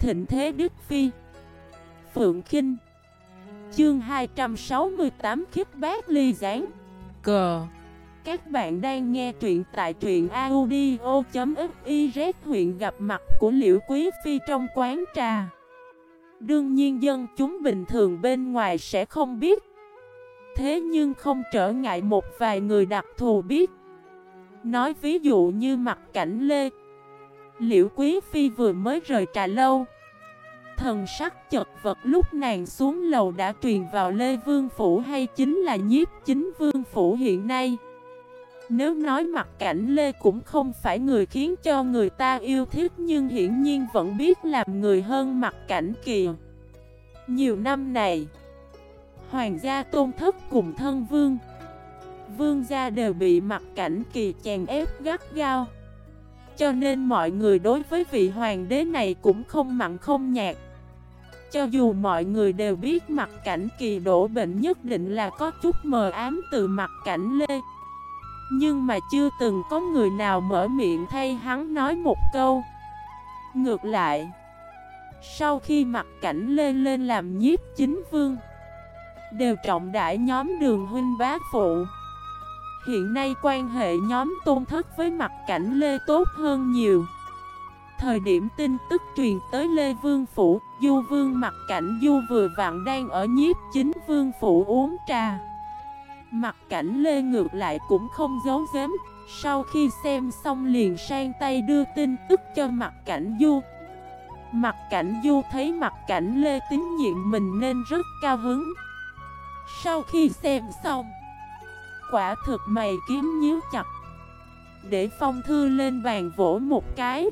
thịnh thế Đức Phi. Phượng Khinh. Chương 268 Khiếp Bát Ly Gián. Cờ. Các bạn đang nghe truyện tại truyện audio.fiz. Huyện gặp mặt của Liễu Quý Phi trong quán trà. Đương nhiên dân chúng bình thường bên ngoài sẽ không biết. Thế nhưng không trở ngại một vài người đặc thù biết. Nói ví dụ như Mặt Cảnh Lê. Liễu Quý Phi vừa mới rời trà lâu. Thần sắc chật vật lúc nàng xuống lầu đã truyền vào Lê Vương Phủ hay chính là Nhiếp Chính Vương Phủ hiện nay. Nếu nói Mặt Cảnh Lê cũng không phải người khiến cho người ta yêu thích, nhưng hiển nhiên vẫn biết làm người hơn Mặt Cảnh Kỳ. Nhiều năm này, Hoàng gia Tôn Thất cùng thân vương, vương gia đều bị Mặt Cảnh Kỳ chèn ép gắt gao. Cho nên mọi người đối với vị hoàng đế này cũng không mặn không nhạt. Cho dù mọi người đều biết Mặt Cảnh Kỳ đổ bệnh nhất định là có chút mờ ám từ Mặt Cảnh Lê, nhưng mà chưa từng có người nào mở miệng thay hắn nói một câu. Ngược lại, sau khi Mặt Cảnh Lê lên làm Nhiếp Chính Vương, đều trọng đãi nhóm Đường huynh bá phụ. Hiện nay quan hệ nhóm Tôn Thất với Mặt Cảnh Lê tốt hơn nhiều. Thời điểm tin tức truyền tới Lê Vương Phủ, Du Vương Mặt Cảnh Du vừa vặn đang ở Nhiếp Chính Vương Phủ uống trà. Mặt Cảnh Lê ngược lại cũng không giấu giếm, sau khi xem xong liền sang tay đưa tin tức cho Mặt Cảnh Du. Mặt Cảnh Du thấy Mặt Cảnh Lê tín nhiệm mình nên rất cao hứng. Sau khi xem xong, quả thực mày kiếm nhíu chặt, để phong thư lên bàn vỗ một cái,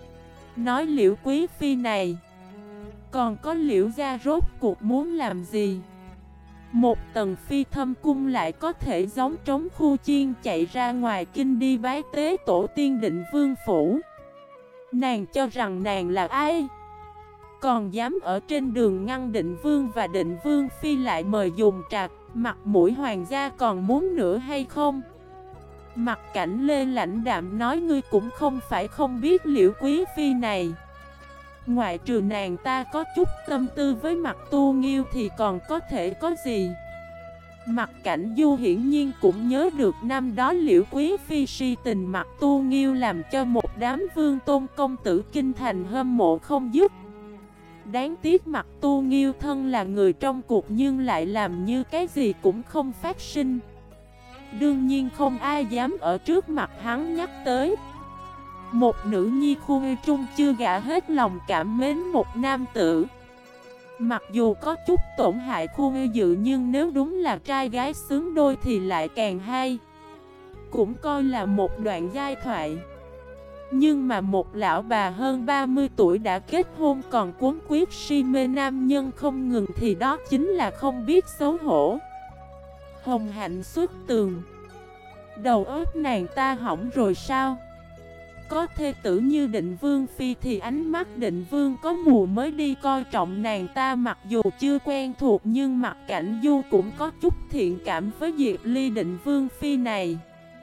nói Liễu Quý Phi này còn có Liễu gia rốt cuộc muốn làm gì? Một tầng phi thâm cung lại có thể giống trống khu chiên chạy ra ngoài kinh đi bái tế tổ tiên Định Vương Phủ. Nàng cho rằng nàng là ai? Còn dám ở trên đường ngăn Định Vương và Định Vương Phi lại mời dùng trà, mặt mũi hoàng gia còn muốn nữa hay không? Mặt Cảnh Lê lãnh đạm nói, ngươi cũng không phải không biết Liễu Quý Phi này. Ngoại trừ nàng ta có chút tâm tư với Mặt Tu Nghiêu thì còn có thể có gì? Mặt Cảnh Du hiển nhiên cũng nhớ được năm đó Liễu Quý Phi si tình Mặt Tu Nghiêu, làm cho một đám vương tôn công tử kinh thành hâm mộ không dứt. Đáng tiếc Mặt Tu Nghiêu thân là người trong cuộc nhưng lại làm như cái gì cũng không phát sinh. Đương nhiên không ai dám ở trước mặt hắn nhắc tới. Một nữ nhi khu trung chưa gả hết lòng cảm mến một nam tử. Mặc dù có chút tổn hại khu dự, nhưng nếu đúng là trai gái xứng đôi thì lại càng hay. Cũng coi là một đoạn giai thoại. Nhưng mà một lão bà hơn 30 tuổi đã kết hôn còn cuốn quyết si mê nam nhân không ngừng thì đó chính là không biết xấu hổ. Hồng hạnh xuất tường. Đầu óc nàng ta hỏng rồi sao? Có thê tử như Định Vương Phi thì ánh mắt Định Vương có mù mới đi coi trọng nàng ta. Mặc dù chưa quen thuộc nhưng Mặt Cảnh Du cũng có chút thiện cảm với Diệp Ly Định Vương Phi này.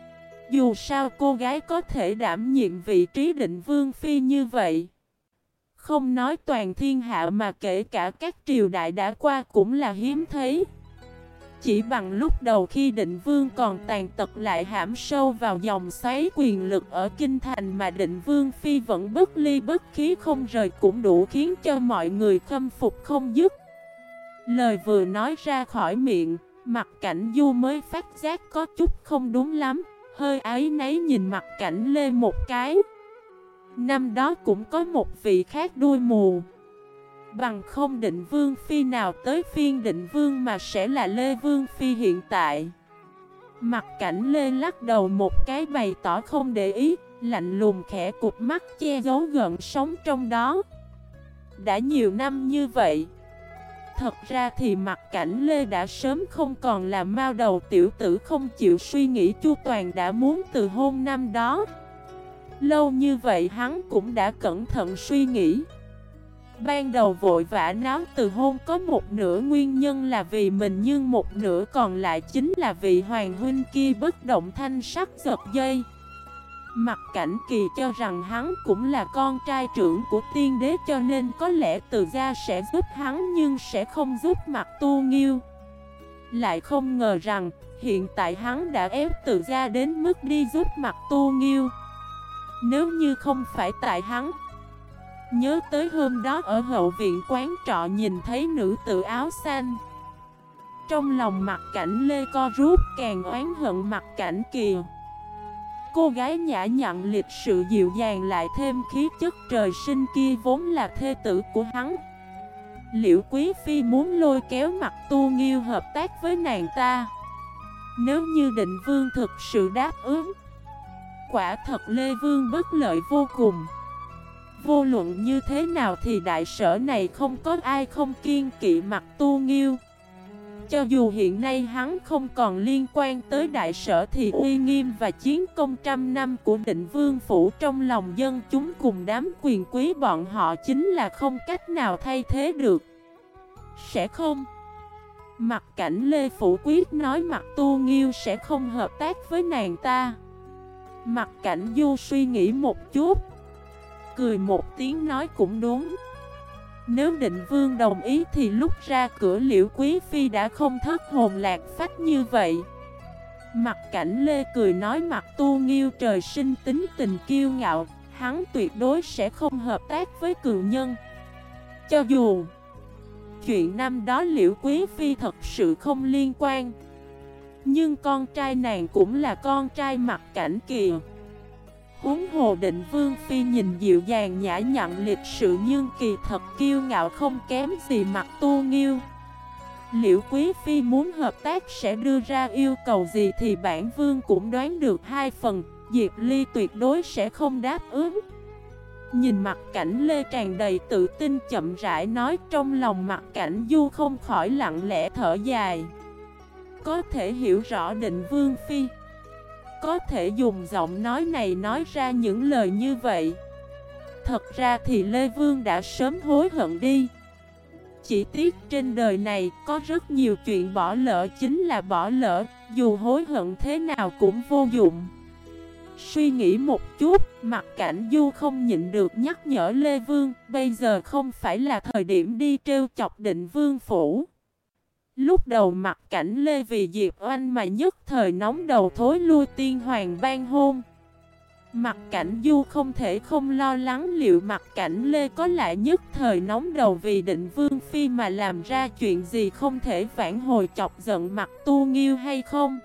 Dù sao cô gái có thể đảm nhiệm vị trí Định Vương Phi như vậy, không nói toàn thiên hạ mà kể cả các triều đại đã qua cũng là hiếm thấy. Chỉ bằng lúc đầu khi Định Vương còn tàn tật lại hãm sâu vào dòng xoáy quyền lực ở kinh thành mà Định Vương Phi vẫn bất ly bất khí không rời cũng đủ khiến cho mọi người khâm phục không dứt. Lời vừa nói ra khỏi miệng, Mặt Cảnh Du mới phát giác có chút không đúng lắm, hơi áy náy nhìn Mặt Cảnh Lê một cái. Năm đó cũng có một vị khác đuôi mù. Bằng không Định Vương Phi nào tới phiên Định Vương mà sẽ là Lê Vương Phi hiện tại. Mặt Cảnh Lê lắc đầu một cái bày tỏ không để ý, lạnh lùng khẽ cụp mắt che giấu gợn sóng trong đó. Đã nhiều năm như vậy, thật ra thì Mặt Cảnh Lê đã sớm không còn là mao đầu tiểu tử không chịu suy nghĩ chu toàn đã muốn từ hôn năm đó. Lâu như vậy hắn cũng đã cẩn thận suy nghĩ. Ban đầu vội vã náo từ hôn có một nửa nguyên nhân là vì mình, nhưng một nửa còn lại chính là vị hoàng huynh kia bất động thanh sắc giật dây. Mặt Cảnh Kỳ cho rằng hắn cũng là con trai trưởng của tiên đế, cho nên có lẽ Từ gia sẽ giúp hắn nhưng sẽ không giúp Mặt Tu Nghiêu. Lại không ngờ rằng hiện tại hắn đã ép Từ gia đến mức đi giúp Mặt Tu Nghiêu. Nếu như không phải tại hắn, nhớ tới hôm đó ở hậu viện quán trọ nhìn thấy nữ tử áo xanh, trong lòng Mặt Cảnh Lê co rút, càng oán hận Mặt Cảnh Kỳ. Cô gái nhã nhặn lịch sự dịu dàng lại thêm khí chất trời sinh kia vốn là thê tử của hắn. Liễu Quý Phi muốn lôi kéo Mặt Tu Nghiêu hợp tác với nàng ta. Nếu như Định Vương thực sự đáp ứng, quả thật Lê Vương bất lợi vô cùng. Vô luận như thế nào thì đại sở này không có ai không kiêng kỵ Mặt Tu Nghiêu. Cho dù hiện nay hắn không còn liên quan tới đại sở thì uy nghiêm và chiến công trăm năm của Định Vương Phủ trong lòng dân chúng cùng đám quyền quý bọn họ chính là không cách nào thay thế được. Sẽ không. Mặt Cảnh Lê phủ quyết nói Mặt Tu Nghiêu sẽ không hợp tác với nàng ta. Mặt Cảnh Du suy nghĩ một chút, cười một tiếng nói cũng đúng. Nếu Định Vương đồng ý thì lúc ra cửa Liễu Quý Phi đã không thất hồn lạc phách như vậy. Mặt Cảnh Lê cười nói Mặt Tu Nghiêu trời sinh tính tình kiêu ngạo, hắn tuyệt đối sẽ không hợp tác với cường nhân. Cho dù chuyện năm đó Liễu Quý Phi thật sự không liên quan, nhưng con trai nàng cũng là con trai Mặt Cảnh Kỳ. Huống hồ Định Vương Phi nhìn dịu dàng nhã nhặn lịch sự nhưng kỳ thật kiêu ngạo không kém gì Mặt Tu Nghiêu. Liễu Quý Phi muốn hợp tác sẽ đưa ra yêu cầu gì thì bản vương cũng đoán được 2 phần, Diệp Ly tuyệt đối sẽ không đáp ứng. Nhìn Mặt Cảnh Lê tràn đầy tự tin chậm rãi nói, trong lòng Mặt Cảnh Du không khỏi lặng lẽ thở dài. Có thể hiểu rõ Định Vương Phi, có thể dùng giọng nói này nói ra những lời như vậy. Thật ra thì Lê Vương đã sớm hối hận đi. Chỉ tiếc trên đời này có rất nhiều chuyện bỏ lỡ chính là bỏ lỡ, dù hối hận thế nào cũng vô dụng. Suy nghĩ một chút, Mặt Cảnh Du không nhịn được nhắc nhở Lê Vương, bây giờ không phải là thời điểm đi trêu chọc Định Vương Phủ. Lúc đầu Mặt Cảnh Lê vì Diệp Oanh mà nhất thời nóng đầu thối lui tiên hoàng ban hôn. Mặt Cảnh Du không thể không lo lắng liệu Mặt Cảnh Lê có lại nhất thời nóng đầu vì Định Vương Phi mà làm ra chuyện gì không thể vãn hồi chọc giận Mặt Tu Nghiêu hay không.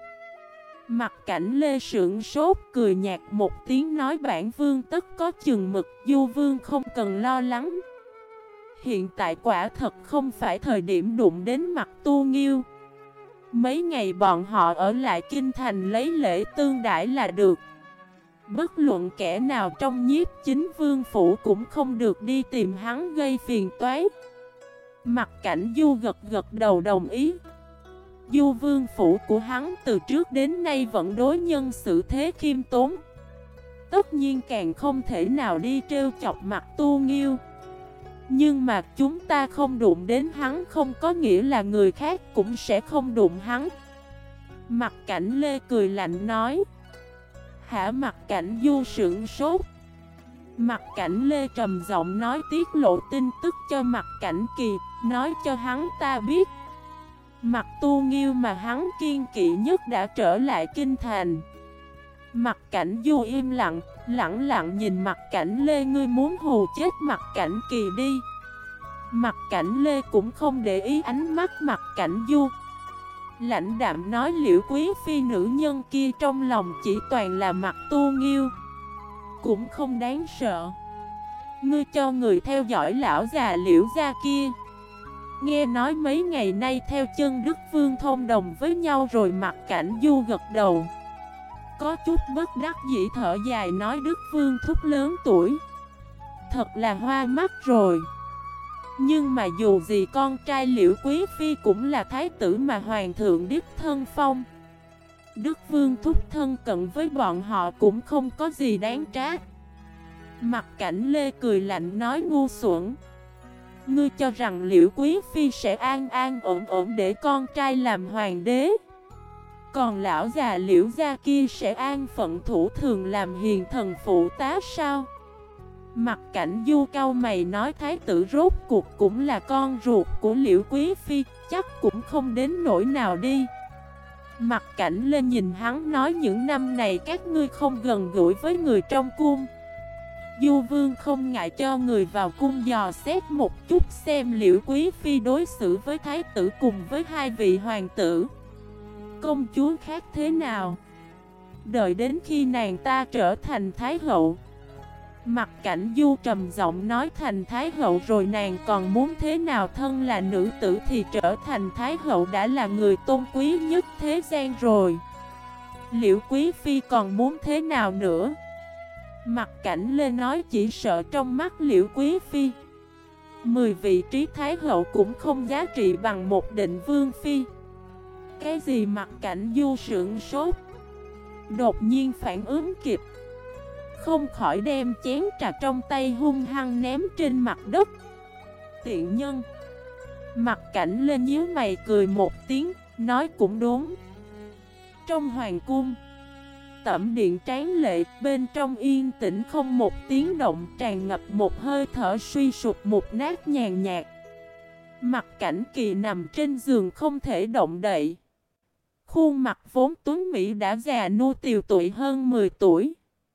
Mặt Cảnh Lê sững sốt cười nhạt một tiếng nói bản vương tất có chừng mực, Du vương không cần lo lắng. Hiện tại quả thật không phải thời điểm đụng đến Mặt Tu Nghiêu. Mấy ngày bọn họ ở lại kinh thành lấy lễ tương đãi là được. Bất luận kẻ nào trong Nhiếp Chính Vương Phủ cũng không được đi tìm hắn gây phiền toái. Mặt Cảnh Du gật gật đầu đồng ý. Du Vương Phủ của hắn từ trước đến nay vẫn đối nhân xử thế khiêm tốn, tất nhiên càng không thể nào đi trêu chọc Mặt Tu Nghiêu. Nhưng mà chúng ta không đụng đến hắn không có nghĩa là người khác cũng sẽ không đụng hắn. Mặt Cảnh Lê cười lạnh nói. Hả? Mặt Cảnh Du sững sốt. Mặt Cảnh Lê trầm giọng nói tiết lộ tin tức cho Mặt Cảnh Kỳ, nói cho hắn ta biết Mặt Tu Nghiêu mà hắn kiên kỵ nhất đã trở lại kinh thành. Mặt Cảnh Du im lặng, lặng lặng nhìn Mặt Cảnh Lê, ngươi muốn hù chết Mặt Cảnh Kỳ đi. Mặt Cảnh Lê cũng không để ý ánh mắt Mặt Cảnh Du, lãnh đạm nói Liễu Quý Phi nữ nhân kia trong lòng chỉ toàn là Mặt Tu Nghiêu, cũng không đáng sợ. Ngươi cho người theo dõi lão già Liễu gia kia. Nghe nói mấy ngày nay theo chân Đức Vương thông đồng với nhau rồi. Mặt Cảnh Du gật đầu, có chút bất đắc dĩ thở dài nói Đức Vương thúc lớn tuổi, thật là hoa mắt rồi. Nhưng mà dù gì con trai Liễu Quý Phi cũng là thái tử mà hoàng thượng đích thân phong. Đức Vương thúc thân cận với bọn họ cũng không có gì đáng trách. Mặt Cảnh Lê cười lạnh nói ngu xuẩn. Ngươi cho rằng Liễu Quý Phi sẽ an an ổn ổn để con trai làm hoàng đế? Còn lão già Liễu gia kia sẽ an phận thủ thường làm hiền thần phụ tá sao? Mặt Cảnh Du cau mày nói thái tử rốt cuộc cũng là con ruột của Liễu Quý Phi, chắc cũng không đến nỗi nào đi. Mặt Cảnh lên nhìn hắn nói những năm này các ngươi không gần gũi với người trong cung. Du Vương không ngại cho người vào cung dò xét một chút xem Liễu Quý Phi đối xử với thái tử cùng với hai vị hoàng tử, công chúa khác thế nào. Đợi đến khi nàng ta trở thành thái hậu. Mặt Cảnh Du trầm giọng nói thành thái hậu rồi nàng còn muốn thế nào, thân là nữ tử thì trở thành thái hậu đã là người tôn quý nhất thế gian rồi. Liễu Quý Phi còn muốn thế nào nữa? Mặt Cảnh lên nói chỉ sợ trong mắt Liễu Quý Phi 10 vị trí thái hậu cũng không giá trị bằng một định vương phi. Cái gì? Mặt Cảnh Du sững sốt, đột nhiên phản ứng kịp, không khỏi đem chén trà trong tay hung hăng ném trên mặt đất. Tiện nhân! Mặt Cảnh lên nhíu mày cười một tiếng, nói cũng đúng. Trong hoàng cung, tẩm điện tráng lệ, bên trong yên tĩnh không một tiếng động, tràn ngập một hơi thở suy sụp mục nát nhàn nhạt. Mặt Cảnh Kỳ nằm trên giường không thể động đậy. Khuôn mặt vốn tuấn mỹ đã già nua tiều tụy hơn 10 tuổi.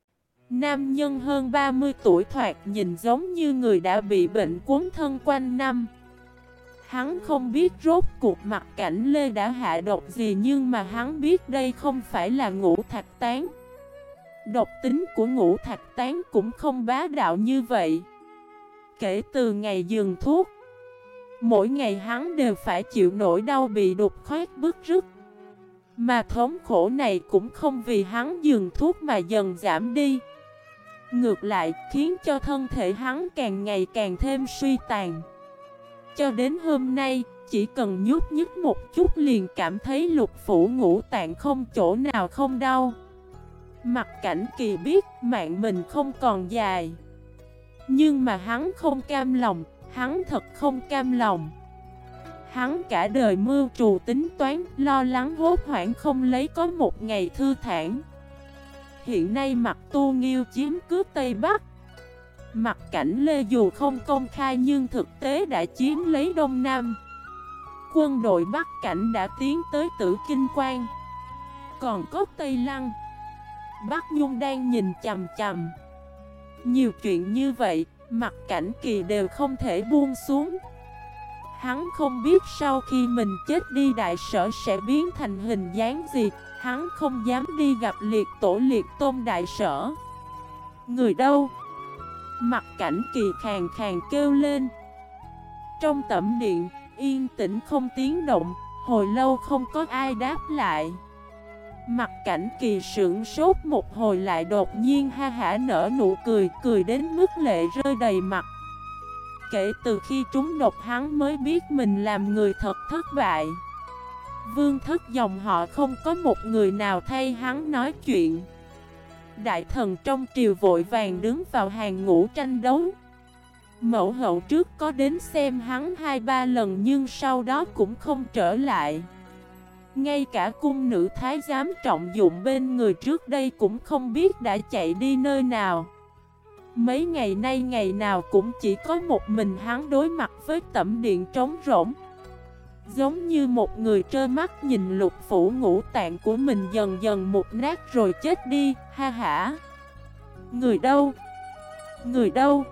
Nam nhân hơn 30 tuổi thoạt nhìn giống như người đã bị bệnh cuốn thân quanh năm. Hắn không biết rốt cuộc Mặt Cảnh Lê đã hạ độc gì, nhưng mà hắn biết đây không phải là ngũ thạch tán. Độc tính của ngũ thạch tán cũng không bá đạo như vậy. Kể từ ngày dừng thuốc, mỗi ngày hắn đều phải chịu nỗi đau bị đục khoét bứt rứt. Mà thống khổ này cũng không vì hắn dừng thuốc mà dần giảm đi. Ngược lại khiến cho thân thể hắn càng ngày càng thêm suy tàn. Cho đến hôm nay, chỉ cần nhúc nhích một chút liền cảm thấy lục phủ ngũ tạng không chỗ nào không đau. Mặt Cảnh Kỳ biết mạng mình không còn dài. Nhưng mà hắn không cam lòng, hắn thật không cam lòng. Hắn cả đời mưu trù tính toán, lo lắng hốt hoảng không lấy có một ngày thư thản. Hiện nay Mặt Tu Nghiêu chiếm cứ Tây Bắc. Mặt Cảnh Lê dù không công khai nhưng thực tế đã chiếm lấy Đông Nam. Quân đội Bắc Cảnh đã tiến tới Tử Kinh Quan. Còn có Tây Lăng, Bắc Nhung đang nhìn chằm chằm. Nhiều chuyện như vậy, Mặt Cảnh Kỳ đều không thể buông xuống. Hắn không biết sau khi mình chết đi đại sở sẽ biến thành hình dáng gì. Hắn không dám đi gặp liệt tổ liệt tôn đại sở. Người đâu? Mặt Cảnh Kỳ khàn khàn kêu lên. Trong tẩm điện, yên tĩnh không tiếng động, hồi lâu không có ai đáp lại. Mặt Cảnh Kỳ sững sốt một hồi lại đột nhiên ha hả nở nụ cười, cười đến mức lệ rơi đầy mặt. Kể từ khi trúng độc hắn mới biết mình làm người thật thất bại. Vương thất dòng họ không có một người nào thay hắn nói chuyện. Đại thần trong triều vội vàng đứng vào hàng ngũ tranh đấu. Mẫu hậu trước có đến xem hắn 2-3 lần nhưng sau đó cũng không trở lại. Ngay cả cung nữ thái giám trọng dụng bên người trước đây cũng không biết đã chạy đi nơi nào. Mấy ngày nay ngày nào cũng chỉ có một mình hắn đối mặt với tẩm điện trống rỗng. Giống như một người trơ mắt nhìn lục phủ ngũ tạng của mình dần dần mục nát rồi chết đi, ha hả. Người đâu? Người đâu?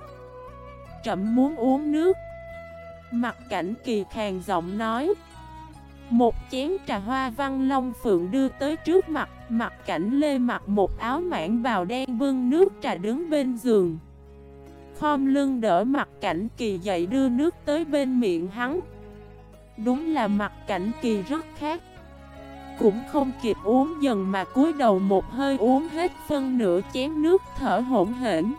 Trẫm muốn uống nước. Mặt Cảnh Kỳ khàn giọng nói. Một chén trà hoa văn long phượng đưa tới trước mặt. Mặt Cảnh Lê mặc một áo mãng bào đen bưng nước trà đứng bên giường. Khom lưng đỡ Mặt Cảnh Kỳ dậy đưa nước tới bên miệng hắn. Đúng là Mặt Cảnh Kỳ rất khác. Cũng không kịp uống dần mà cúi đầu một hơi uống hết phân nửa chén nước thở hổn hển.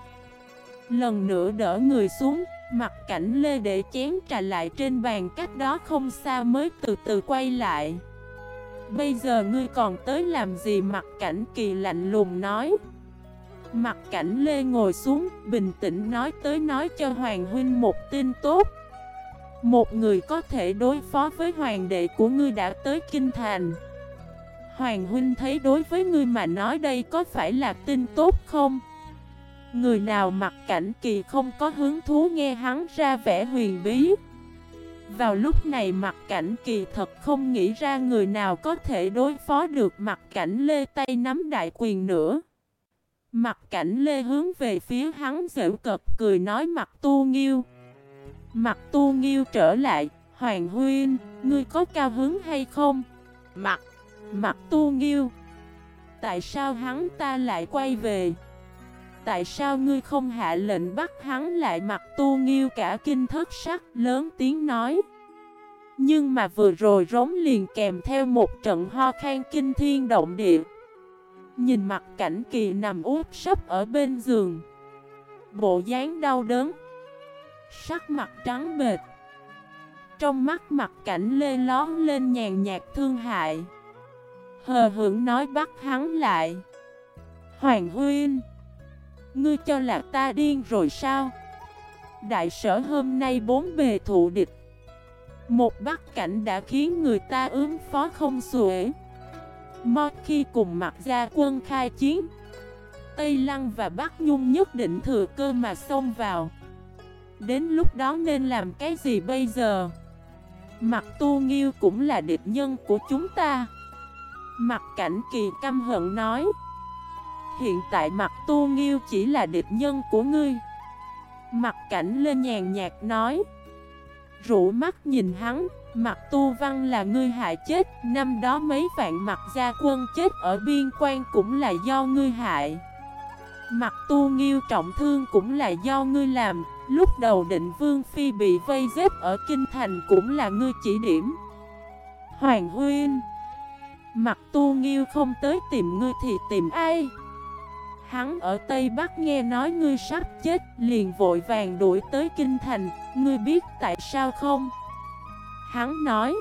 Lần nữa đỡ người xuống, Mặt Cảnh Lê để chén trà lại trên bàn cách đó không xa mới từ từ quay lại. Bây giờ ngươi còn tới làm gì? Mặt Cảnh Kỳ lạnh lùng nói. Mặt Cảnh Lê ngồi xuống, bình tĩnh nói tới nói cho Hoàng huynh một tin tốt. Một người có thể đối phó với hoàng đệ của ngươi đã tới Kinh Thành. Hoàng huynh thấy đối với ngươi mà nói đây có phải là tin tốt không? Người nào Mặc Cảnh Kỳ không có hứng thú nghe hắn ra vẻ huyền bí. Vào lúc này Mặc Cảnh Kỳ thật không nghĩ ra người nào có thể đối phó được Mặc Cảnh Lê tay nắm đại quyền nữa. Mặc Cảnh Lê hướng về phía hắn giễu cợt cười nói Mặc Tu Nghiêu. Mặc Tu Nghiêu trở lại, Hoàng huynh, ngươi có cao hứng hay không? Mặc Tu Nghiêu, tại sao hắn ta lại quay về? Tại sao ngươi không hạ lệnh bắt hắn lại? Mặc Tu Nghiêu cả kinh thất sắc lớn tiếng nói. Nhưng mà vừa rồi rống liền kèm theo một trận ho khan kinh thiên động địa. Nhìn Mặc Cảnh Kỳ nằm úp sấp ở bên giường, bộ dáng đau đớn, sắc mặt trắng bệch. Trong mắt Mặc Cảnh Lê lón lên nhàn nhạt thương hại, hờ hững nói bắt hắn lại. Hoàng huynh, ngươi cho là ta điên rồi sao? Đại sở hôm nay bốn bề thụ địch, một Bắc Cảnh đã khiến người ta ứng phó không xuể. Một khi cùng Mặc gia quân khai chiến, Tây Lăng và Bắc Nhung nhất định thừa cơ mà xông vào. Đến lúc đó nên làm cái gì bây giờ? Mặc Tu Nghiêu cũng là địch nhân của chúng ta. Mặc Cảnh Kỳ căm hận nói. Hiện tại Mặc Tu Nghiêu chỉ là địch nhân của ngươi. Mặc Cảnh lên nhàn nhạt nói. Rũ mắt nhìn hắn, Mặc Tu Văn là ngươi hại chết. Năm đó mấy vạn Mặc gia quân chết ở biên quan cũng là do ngươi hại. Mặc Tu Nghiêu trọng thương cũng là do ngươi làm. Lúc đầu Định Vương Phi bị vây giết ở Kinh Thành cũng là ngươi chỉ điểm. Hoàng huynh, Mặc Tu Nghiêu không tới tìm ngươi thì tìm ai? Hắn ở Tây Bắc nghe nói ngươi sắp chết, liền vội vàng đuổi tới Kinh Thành. Ngươi biết tại sao không? Hắn nói,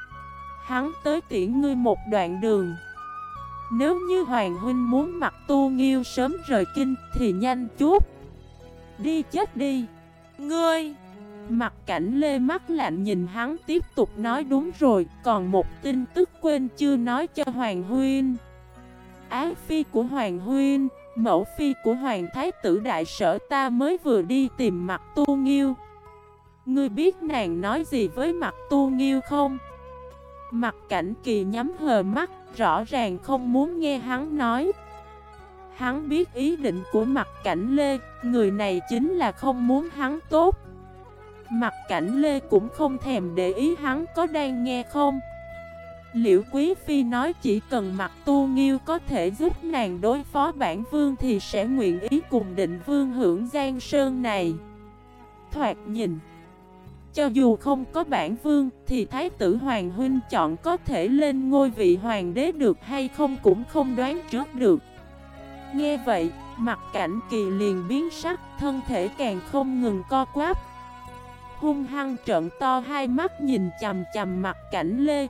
hắn tới tiễn ngươi một đoạn đường. Nếu như Hoàng huynh muốn Mặc Tu Nghiêu sớm rời Kinh thì nhanh chút đi chết đi. Ngươi! Mặc Cảnh Lê mắt lạnh nhìn hắn tiếp tục nói đúng rồi, còn một tin tức quên chưa nói cho Hoàng huynh. Ái phi của Hoàng huynh, mẫu phi của Hoàng Thái tử Đại Sở ta mới vừa đi tìm Mặc Tu Nghiêu. Ngươi biết nàng nói gì với Mặc Tu Nghiêu không? Mặc Cảnh Kỳ nhắm hờ mắt, rõ ràng không muốn nghe hắn nói. Hắn biết ý định của Mặc Cảnh Lê, người này chính là không muốn hắn tốt. Mặc Cảnh Lê cũng không thèm để ý hắn có đang nghe không. Liễu Quý Phi nói chỉ cần Mặc Tu Nghiêu có thể giúp nàng đối phó bản vương thì sẽ nguyện ý cùng Định Vương hưởng Giang Sơn này. Thoạt nhìn, cho dù không có bản vương thì Thái tử Hoàng huynh chọn có thể lên ngôi vị hoàng đế được hay không cũng không đoán trước được. Nghe vậy, Mặc Cảnh Kỳ liền biến sắc, thân thể càng không ngừng co quắp. Hung hăng trợn to hai mắt nhìn chằm chằm Mặc Cảnh Lê.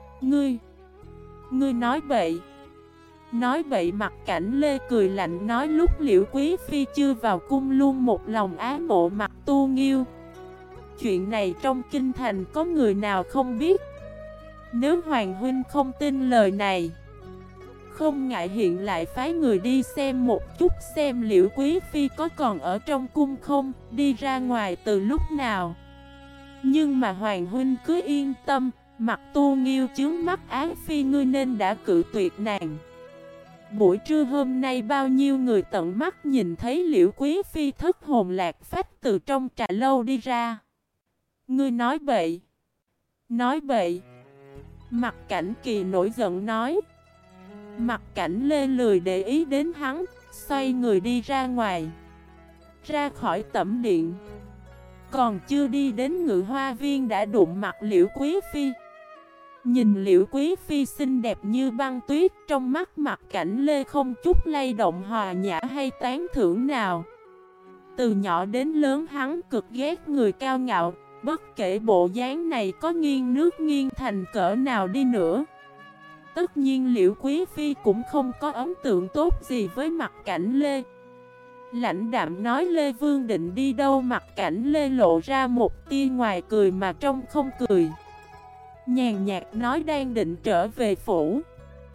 Ngươi nói bậy. Nói bậy. Mặc Cảnh Lê cười lạnh nói lúc Liễu Quý Phi chưa vào cung luôn một lòng ái mộ Mặc Tu Nghiêu. Chuyện này trong kinh thành có người nào không biết? Nếu Hoàng huynh không tin lời này, không ngại hiện lại phái người đi xem một chút xem Liễu Quý Phi có còn ở trong cung không, đi ra ngoài từ lúc nào. Nhưng mà Hoàng huynh cứ yên tâm, Mặc Tu Nghiêu chướng mắt Ái Phi ngươi nên đã cự tuyệt nàng. Buổi trưa hôm nay bao nhiêu người tận mắt nhìn thấy Liễu Quý Phi thất hồn lạc phách từ trong trà lâu đi ra. Ngươi nói bậy. Nói bậy. Mặc Cảnh Kỳ nổi giận nói. Mặc Cảnh Lê lười để ý đến hắn, xoay người đi ra ngoài. Ra khỏi tẩm điện. Còn chưa đi đến Ngự Hoa Viên đã đụng mặt Liễu Quý Phi. Nhìn Liễu Quý Phi xinh đẹp như băng tuyết, trong mắt Mặc Cảnh Lê không chút lay động hòa nhã hay tán thưởng nào. Từ nhỏ đến lớn hắn cực ghét người cao ngạo, bất kể bộ dáng này có nghiêng nước nghiêng thành cỡ nào đi nữa. Tất nhiên Liễu Quý Phi cũng không có ấn tượng tốt gì với Mặc Cảnh Lê. Lãnh đạm nói Lê Vương định đi đâu? Mặc Cảnh Lê lộ ra một tia ngoài cười mà trong không cười. Nhàn nhạt nói đang định trở về phủ.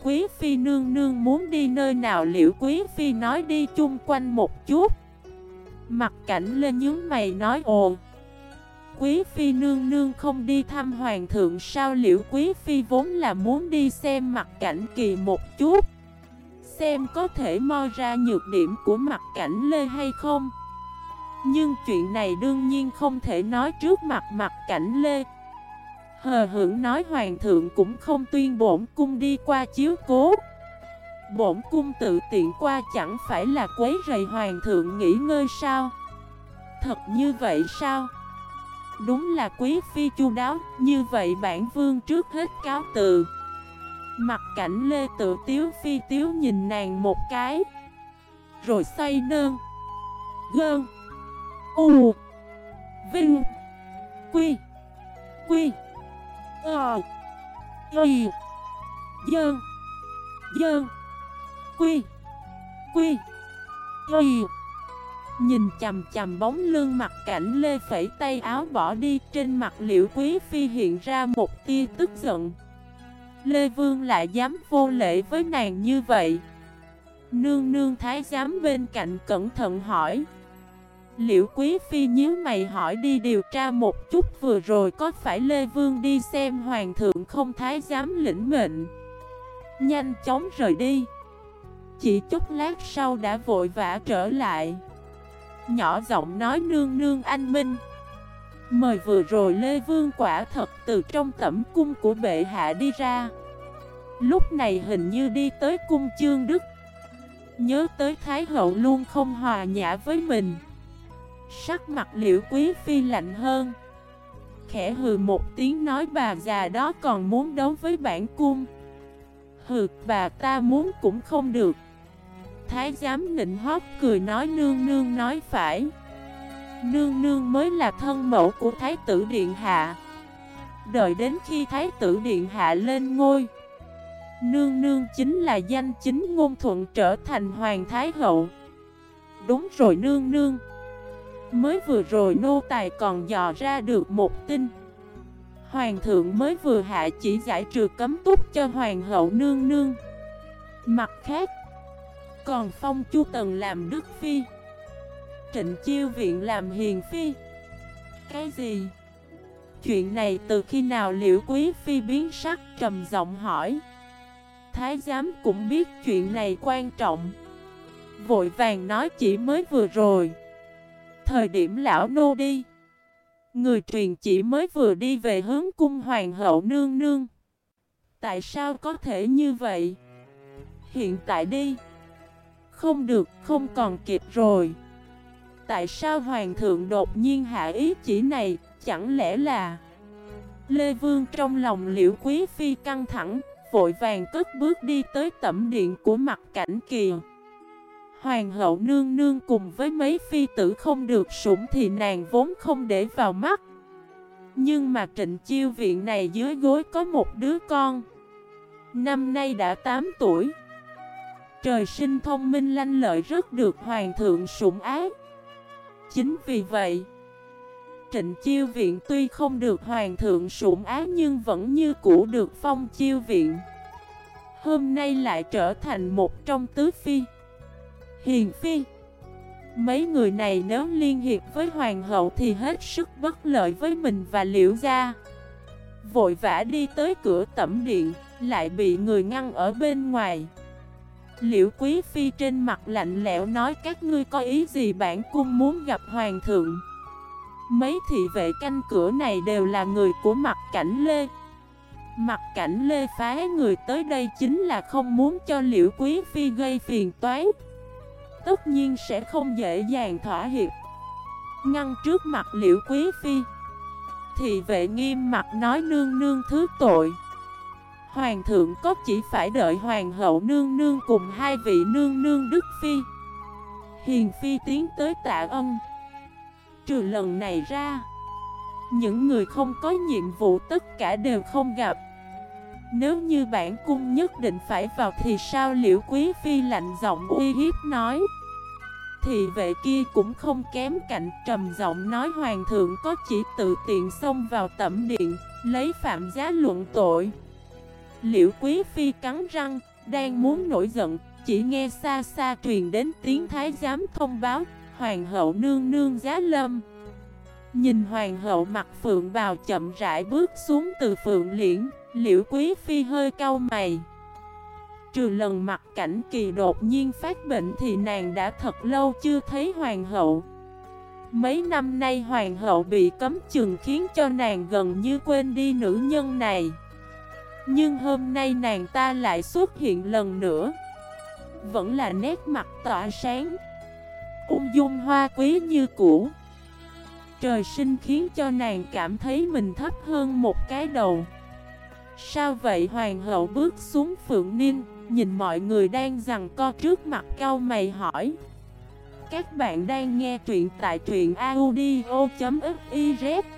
Quý Phi nương nương muốn đi nơi nào? Liễu Quý Phi nói đi chung quanh một chút. Mặt Cảnh Lê nhướng mày nói ồ, Quý Phi nương nương không đi thăm hoàng thượng sao? Liễu Quý Phi vốn là muốn đi xem Mặt Cảnh Kỳ một chút, xem có thể moi ra nhược điểm của Mặt Cảnh Lê hay không. Nhưng chuyện này đương nhiên không thể nói trước mặt Mặt Cảnh Lê. Hờ hững nói hoàng thượng cũng không tuyên bổn cung đi qua chiếu cố. Bổn cung tự tiện qua chẳng phải là quấy rầy hoàng thượng nghỉ ngơi sao? Thật như vậy sao? Đúng là Quý Phi chu đáo, như vậy bản vương trước hết cáo từ. Mặt Cảnh Lê tự tiếu phi tiếu nhìn nàng một cái, rồi xoay nơn gơn u vinh quy quy y dơn dơn quy quy y. Nhìn chằm chằm bóng lưng Mặt Cảnh Lê phẩy tay áo bỏ đi, trên mặt Liễu Quý Phi hiện ra một tia tức giận. Lê Vương lại dám vô lễ với nàng như vậy? Nương nương thái giám bên cạnh cẩn thận hỏi. Liễu Quý Phi nhíu mày hỏi đi điều tra một chút vừa rồi có phải Lê Vương đi xem hoàng thượng không? Thái giám lĩnh mệnh nhanh chóng rời đi. Chỉ chốc lát sau đã vội vã trở lại, nhỏ giọng nói nương nương anh minh. Mời vừa rồi Lê Vương quả thật từ trong tẩm cung của bệ hạ đi ra. Lúc này hình như đi tới cung Chương Đức. Nhớ tới Thái hậu luôn không hòa nhã với mình. Sắc mặt Liễu Quý Phi lạnh hơn, khẽ hừ một tiếng nói bà già đó còn muốn đấu với bản cung. Hừ, bà ta muốn cũng không được. Thái giám nịnh hót cười nói nương nương nói phải. Nương nương mới là thân mẫu của Thái tử Điện Hạ. Đợi đến khi Thái tử Điện Hạ lên ngôi, nương nương chính là danh chính ngôn thuận trở thành Hoàng Thái Hậu. Đúng rồi nương nương. Mới vừa rồi nô tài còn dò ra được một tin. Hoàng thượng mới vừa hạ chỉ giải trừ cấm túc cho Hoàng hậu nương nương. Mặt khác, còn phong Chu Tần làm Đức Phi, Trịnh Chiêu Viện làm Hiền Phi. Cái gì? Chuyện này từ khi nào? Liễu Quý Phi biến sắc trầm giọng hỏi. Thái giám cũng biết chuyện này quan trọng, vội vàng nói chỉ mới vừa rồi. Thời điểm lão nô đi, người truyền chỉ mới vừa đi về hướng cung hoàng hậu nương nương. Tại sao có thể như vậy? Hiện tại đi. Không được, không còn kịp rồi. Tại sao hoàng thượng đột nhiên hạ ý chỉ này? Chẳng lẽ là... Lê Vương trong lòng Liễu Quý Phi căng thẳng, vội vàng cất bước đi tới tẩm điện của Mặt Cảnh Kỳ. Hoàng hậu nương nương cùng với mấy phi tử không được sủng thì nàng vốn không để vào mắt. Nhưng mà Trịnh Chiêu Viện này dưới gối có một đứa con, năm nay đã 8 tuổi. Trời sinh thông minh lanh lợi, rất được hoàng thượng sủng ái. Chính vì vậy, Trịnh Chiêu Viện tuy không được hoàng thượng sủng ái nhưng vẫn như cũ được phong Chiêu Viện. Hôm nay lại trở thành một trong tứ phi, Hiền Phi. Mấy người này nếu liên hiệp với hoàng hậu thì hết sức bất lợi với mình và Liễu gia. Vội vã đi tới cửa tẩm điện, lại bị người ngăn ở bên ngoài. Liễu Quý Phi trên mặt lạnh lẽo nói các ngươi có ý gì? Bản cung muốn gặp hoàng thượng. Mấy thị vệ canh cửa này đều là người của Mặt Cảnh Lê. Mặt Cảnh Lê phái người tới đây chính là không muốn cho Liễu Quý Phi gây phiền toái. Tất nhiên sẽ không dễ dàng thỏa hiệp. Ngăn trước mặt Liễu Quý Phi, thị vệ nghiêm mặt nói nương nương thứ tội. Hoàng thượng có chỉ phải đợi hoàng hậu nương nương cùng hai vị nương nương Đức Phi, Hiền Phi tiến tới tạ ân. Trừ lần này ra, những người không có nhiệm vụ tất cả đều không gặp. Nếu như bản cung nhất định phải vào thì sao? Liễu Quý Phi lạnh giọng uy hiếp nói. Thị vệ kia cũng không kém cạnh, trầm giọng nói hoàng thượng có chỉ tự tiện xông vào tẩm điện, lấy phạm giá luận tội. Liễu Quý Phi cắn răng, Đang muốn nổi giận, chỉ nghe xa xa truyền đến tiếng thái giám thông báo, hoàng hậu nương nương giá lâm. Nhìn hoàng hậu mặc phượng bào chậm rãi bước xuống từ phượng liễn, Liễu Quý Phi hơi cau mày. Trừ lần mặt Cảnh Kỳ đột nhiên phát bệnh thì nàng đã thật lâu chưa thấy hoàng hậu. Mấy năm nay hoàng hậu bị cấm chừng khiến cho nàng gần như quên đi nữ nhân này. Nhưng hôm nay nàng ta lại xuất hiện lần nữa. Vẫn là nét mặt tỏa sáng, ung dung hoa quý như cũ. Trời sinh khiến cho nàng cảm thấy mình thấp hơn một cái đầu. Sao vậy? Hoàng hậu bước xuống phượng niên, nhìn mọi người đang giằng co trước mặt cau mày hỏi. Các bạn đang nghe truyện tại truyện audio.fif